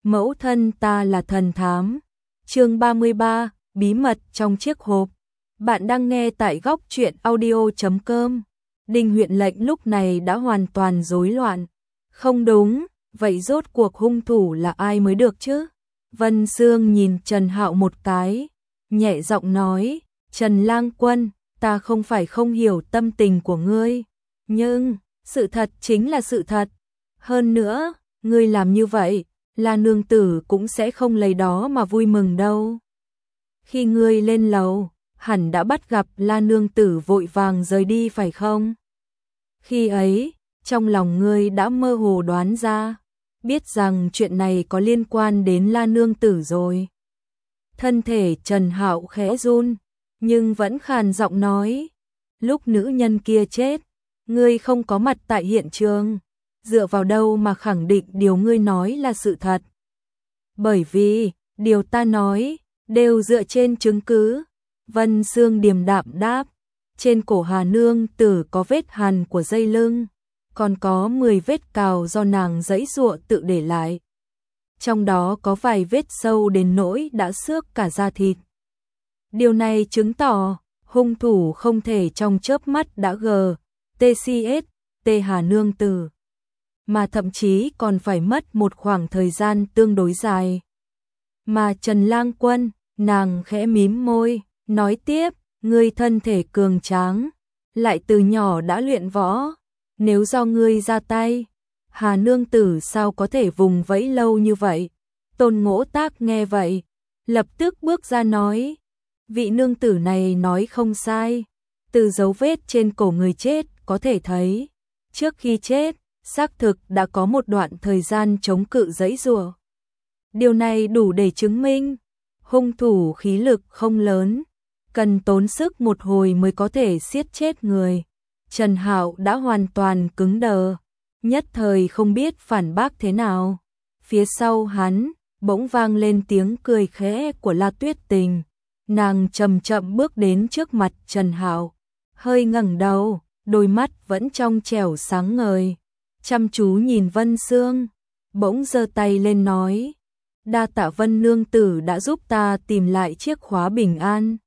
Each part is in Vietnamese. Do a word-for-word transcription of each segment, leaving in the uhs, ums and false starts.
Mẫu thân ta là thần thám. Chương ba mươi ba, bí mật trong chiếc hộp. Bạn đang nghe tại góc truyện audio chấm com. Đinh Huyện Lệnh lúc này đã hoàn toàn rối loạn. Không đúng, vậy rốt cuộc hung thủ là ai mới được chứ? Vân Sương nhìn Trần Hạo một cái, nhẹ giọng nói, Trần Lang Quân, ta không phải không hiểu tâm tình của ngươi, nhưng sự thật chính là sự thật. Hơn nữa, ngươi làm như vậy, là nương tử cũng sẽ không lấy đó mà vui mừng đâu. Khi ngươi lên lầu, hẳn đã bắt gặp La nương tử vội vàng rời đi phải không? Khi ấy, trong lòng ngươi đã mơ hồ đoán ra, biết rằng chuyện này có liên quan đến La nương tử rồi. Thân thể Trần Hạo khẽ run, nhưng vẫn khàn giọng nói, lúc nữ nhân kia chết, ngươi không có mặt tại hiện trường, dựa vào đâu mà khẳng định điều ngươi nói là sự thật? Bởi vì, điều ta nói, đều dựa trên chứng cứ. Vân Sương điềm đạm đáp, trên cổ Hà nương tử có vết hằn của dây lưng, còn có mười vết cào do nàng giãy giụa tự để lại. Trong đó có vài vết sâu đến nỗi đã xước cả da thịt. Điều này chứng tỏ, hung thủ không thể trong chớp mắt đã gờ, tê xê ét, tê Hà nương tử, mà thậm chí còn phải mất một khoảng thời gian tương đối dài. Mà Trần Lang Quân, nàng khẽ mím môi, nói tiếp, ngươi thân thể cường tráng, lại từ nhỏ đã luyện võ, nếu do ngươi ra tay, Hà nương tử sao có thể vùng vẫy lâu như vậy? Tôn Ngỗ Tác nghe vậy, lập tức bước ra nói, vị nương tử này nói không sai, từ dấu vết trên cổ người chết có thể thấy, trước khi chết, xác thực đã có một đoạn thời gian chống cự giãy giụa. Điều này đủ để chứng minh, hung thủ khí lực không lớn, cần tốn sức một hồi mới có thể giết chết người. Trần Hạo đã hoàn toàn cứng đờ, nhất thời không biết phản bác thế nào. Phía sau hắn, bỗng vang lên tiếng cười khẽ của La Tuyết Tình. Nàng chậm chậm bước đến trước mặt Trần Hạo, hơi ngẩng đầu, đôi mắt vẫn trong trẻo sáng ngời, chăm chú nhìn Vân Sương, bỗng giơ tay lên nói, đa tạ Vân nương tử đã giúp ta tìm lại chiếc khóa bình an.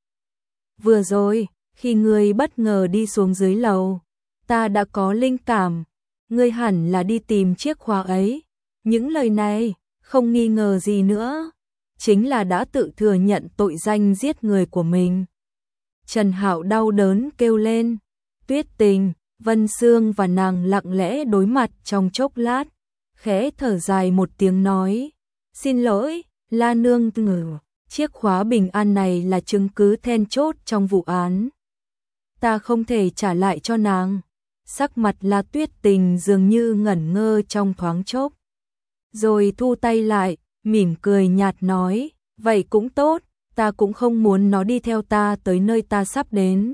Vừa rồi, khi ngươi bất ngờ đi xuống dưới lầu, ta đã có linh cảm, ngươi hẳn là đi tìm chiếc khóa ấy. Những lời này, không nghi ngờ gì nữa, chính là đã tự thừa nhận tội danh giết người của mình. Trần Hạo đau đớn kêu lên, Tuyết Tình, Vân Sương và nàng lặng lẽ đối mặt trong chốc lát, khẽ thở dài một tiếng nói, xin lỗi, La nương tử, chiếc khóa bình an này là chứng cứ then chốt trong vụ án. Ta không thể trả lại cho nàng. Sắc mặt La Tuyết Tình dường như ngẩn ngơ trong thoáng chốc, rồi thu tay lại, mỉm cười nhạt nói, vậy cũng tốt, ta cũng không muốn nó đi theo ta tới nơi ta sắp đến.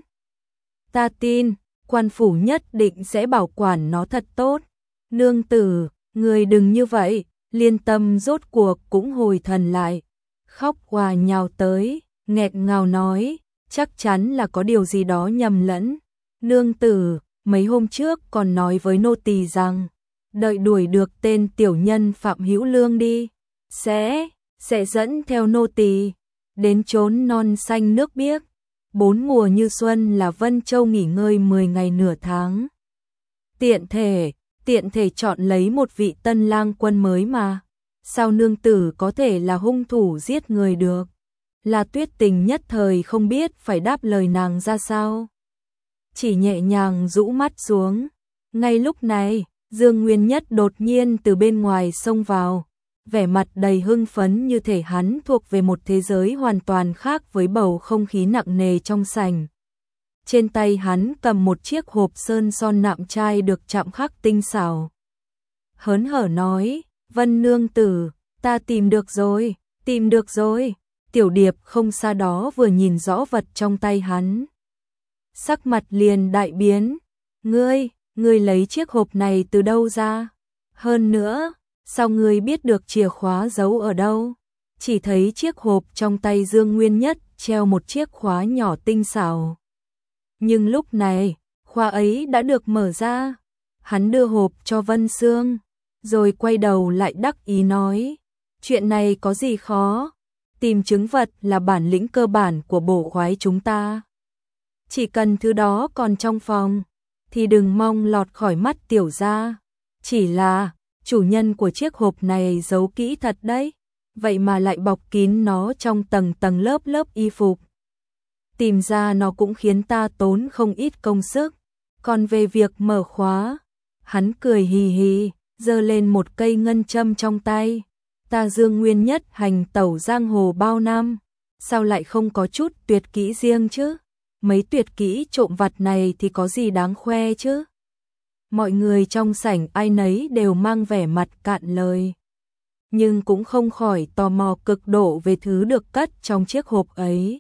Ta tin, quan phủ nhất định sẽ bảo quản nó thật tốt. Nương tử, người đừng như vậy. Liên Tâm rốt cuộc cũng hồi thần lại, khóc hòa nhào tới, nghẹn ngào nói, chắc chắn là có điều gì đó nhầm lẫn. Nương tử, mấy hôm trước còn nói với nô tỳ rằng, đợi đuổi được tên tiểu nhân Phạm Hữu Lương đi, sẽ, sẽ dẫn theo nô tỳ đến chốn non xanh nước biếc, bốn mùa như xuân là Vân Châu nghỉ ngơi mười ngày nửa tháng. Tiện thể, tiện thể chọn lấy một vị tân lang quân mới mà, sao nương tử có thể là hung thủ giết người được? Là Tuyết Tình nhất thời không biết phải đáp lời nàng ra sao, chỉ nhẹ nhàng rũ mắt xuống. Ngay lúc này, Dương Nguyên Nhất đột nhiên từ bên ngoài xông vào, vẻ mặt đầy hưng phấn như thể hắn thuộc về một thế giới hoàn toàn khác với bầu không khí nặng nề trong sảnh. Trên tay hắn cầm một chiếc hộp sơn son nạm trai được chạm khắc tinh xảo. Hớn hở nói, Vân nương tử, ta tìm được rồi, tìm được rồi. Tiểu Điệp không xa đó vừa nhìn rõ vật trong tay hắn, sắc mặt liền đại biến, ngươi, ngươi lấy chiếc hộp này từ đâu ra? Hơn nữa, sao ngươi biết được chìa khóa giấu ở đâu? Chỉ thấy chiếc hộp trong tay Dương Nguyên Nhất treo một chiếc khóa nhỏ tinh xảo. Nhưng lúc này, khóa ấy đã được mở ra. Hắn đưa hộp cho Vân Sương, rồi quay đầu lại đắc ý nói, Chuyện này có gì khó, tìm chứng vật là bản lĩnh cơ bản của bổ khoái chúng ta. Chỉ cần thứ đó còn trong phòng, thì đừng mong lọt khỏi mắt tiểu gia. Chỉ là, chủ nhân của chiếc hộp này giấu kỹ thật đấy, vậy mà lại bọc kín nó trong tầng tầng lớp lớp y phục. Tìm ra nó cũng khiến ta tốn không ít công sức. Còn về việc mở khóa, hắn cười hì hì, giơ lên một cây ngân châm trong tay. Ta Dương Nguyên Nhất hành tẩu giang hồ bao năm, sao lại không có chút tuyệt kỹ riêng chứ? Mấy tuyệt kỹ trộm vặt này thì có gì đáng khoe chứ? Mọi người trong sảnh ai nấy đều mang vẻ mặt cạn lời, nhưng cũng không khỏi tò mò cực độ về thứ được cất trong chiếc hộp ấy.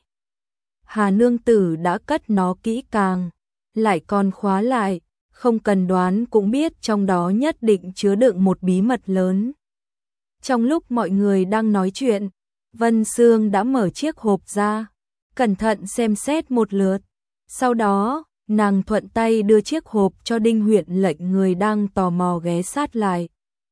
Hà nương tử đã cất nó kỹ càng, lại còn khóa lại, không cần đoán cũng biết trong đó nhất định chứa đựng một bí mật lớn. Trong lúc mọi người đang nói chuyện, Vân Sương đã mở chiếc hộp ra, cẩn thận xem xét một lượt. Sau đó, nàng thuận tay đưa chiếc hộp cho Đinh Huyện Lệnh, người đang tò mò ghé sát lại.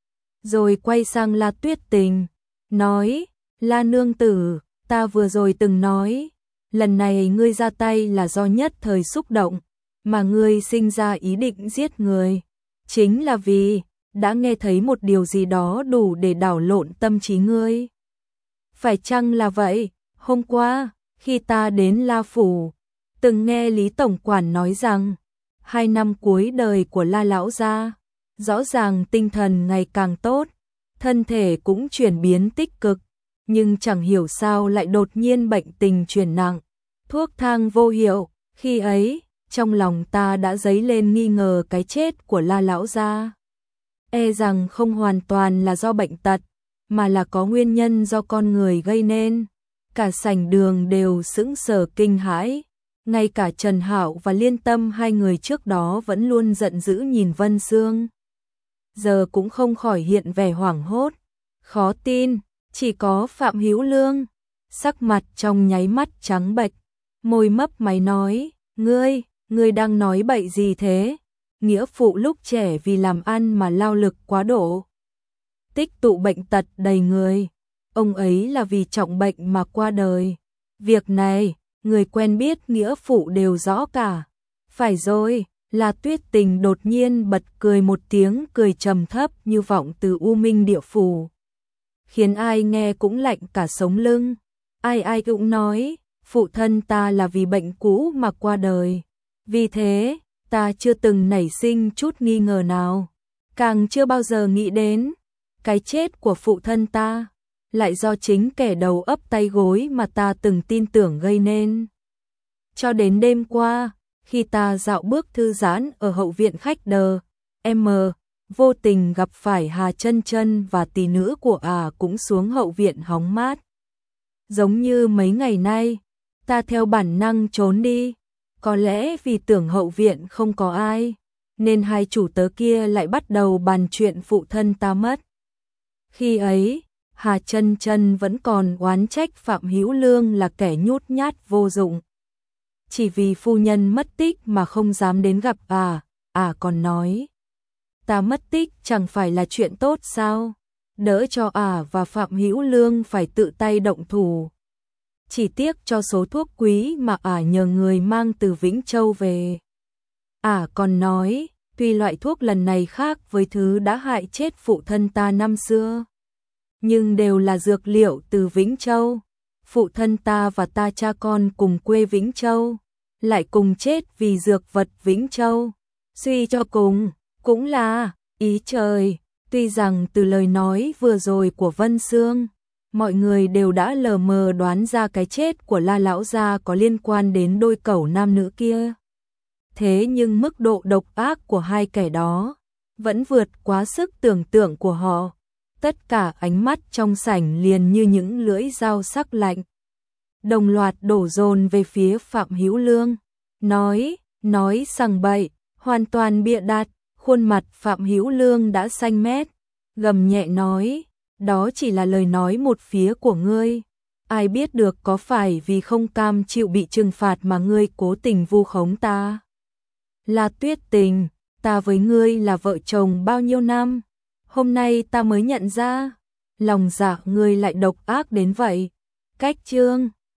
Rồi quay sang La Tuyết Tình, nói, La nương tử, ta vừa rồi từng nói, lần này ngươi ra tay là do nhất thời xúc động, mà ngươi sinh ra ý định giết người. Chính là vì, đã nghe thấy một điều gì đó đủ để đảo lộn tâm trí ngươi. Phải chăng là vậy? Hôm qua, khi ta đến La Phủ, từng nghe Lý Tổng Quản nói rằng, hai năm cuối đời của La Lão gia, rõ ràng tinh thần ngày càng tốt, thân thể cũng chuyển biến tích cực, nhưng chẳng hiểu sao lại đột nhiên bệnh tình chuyển nặng, thuốc thang vô hiệu. Khi ấy, trong lòng ta đã dấy lên nghi ngờ cái chết của La Lão gia. E rằng không hoàn toàn là do bệnh tật, mà là có nguyên nhân do con người gây nên. Cả sảnh đường đều sững sờ kinh hãi, ngay cả Trần Hạo và Liên Tâm, hai người trước đó vẫn luôn giận dữ nhìn Vân Sương, giờ cũng không khỏi hiện vẻ hoảng hốt, khó tin. Chỉ có Phạm Hữu Lương, sắc mặt trong nháy mắt trắng bệch, môi mấp máy nói, ngươi, ngươi đang nói bậy gì thế? Nghĩa phụ lúc trẻ vì làm ăn mà lao lực quá độ, tích tụ bệnh tật đầy người, ông ấy là vì trọng bệnh mà qua đời. Việc này, người quen biết nghĩa phụ đều rõ cả. Phải rồi, La Tuyết Tình đột nhiên bật cười một tiếng cười trầm thấp như vọng từ u minh địa phủ, khiến ai nghe cũng lạnh cả sống lưng. Ai ai cũng nói, phụ thân ta là vì bệnh cũ mà qua đời. Vì thế, ta chưa từng nảy sinh chút nghi ngờ nào, càng chưa bao giờ nghĩ đến cái chết của phụ thân ta lại do chính kẻ đầu ấp tay gối mà ta từng tin tưởng gây nên. Cho đến đêm qua, khi ta dạo bước thư giãn ở hậu viện khách đờ, em vô tình gặp phải Hà Chân Chân và tỷ nữ của ả cũng xuống hậu viện hóng mát. Giống như mấy ngày nay, ta theo bản năng trốn đi, có lẽ vì tưởng hậu viện không có ai, nên hai chủ tớ kia lại bắt đầu bàn chuyện phụ thân ta mất. Khi ấy, Hà Chân Chân vẫn còn oán trách Phạm Hữu Lương là kẻ nhút nhát vô dụng. Chỉ vì phu nhân mất tích mà không dám đến gặp à, à còn nói, ta mất tích chẳng phải là chuyện tốt sao? Đỡ cho à và Phạm Hữu Lương phải tự tay động thủ. Chỉ tiếc cho số thuốc quý mà ả nhờ người mang từ Vĩnh Châu về. Ả còn nói, tuy loại thuốc lần này khác với thứ đã hại chết phụ thân ta năm xưa, nhưng đều là dược liệu từ Vĩnh Châu. Phụ thân ta và ta cha con cùng quê Vĩnh Châu, lại cùng chết vì dược vật Vĩnh Châu. Suy cho cùng, cũng là ý trời. Tuy rằng từ lời nói vừa rồi của Vân Sương, mọi người đều đã lờ mờ đoán ra cái chết của La Lão gia có liên quan đến đôi cẩu nam nữ kia. Thế nhưng mức độ độc ác của hai kẻ đó vẫn vượt quá sức tưởng tượng của họ. Tất cả ánh mắt trong sảnh liền như những lưỡi dao sắc lạnh, đồng loạt đổ dồn về phía Phạm Hữu Lương. Nói, nói sằng bậy, hoàn toàn bịa đặt. Khuôn mặt Phạm Hữu Lương đã xanh mét, gầm nhẹ nói, đó chỉ là lời nói một phía của ngươi. Ai biết được có phải vì không cam chịu bị trừng phạt mà ngươi cố tình vu khống ta? La Tuyết Tình, ta với ngươi là vợ chồng bao nhiêu năm, hôm nay ta mới nhận ra, lòng dạ ngươi lại độc ác đến vậy. Cách chương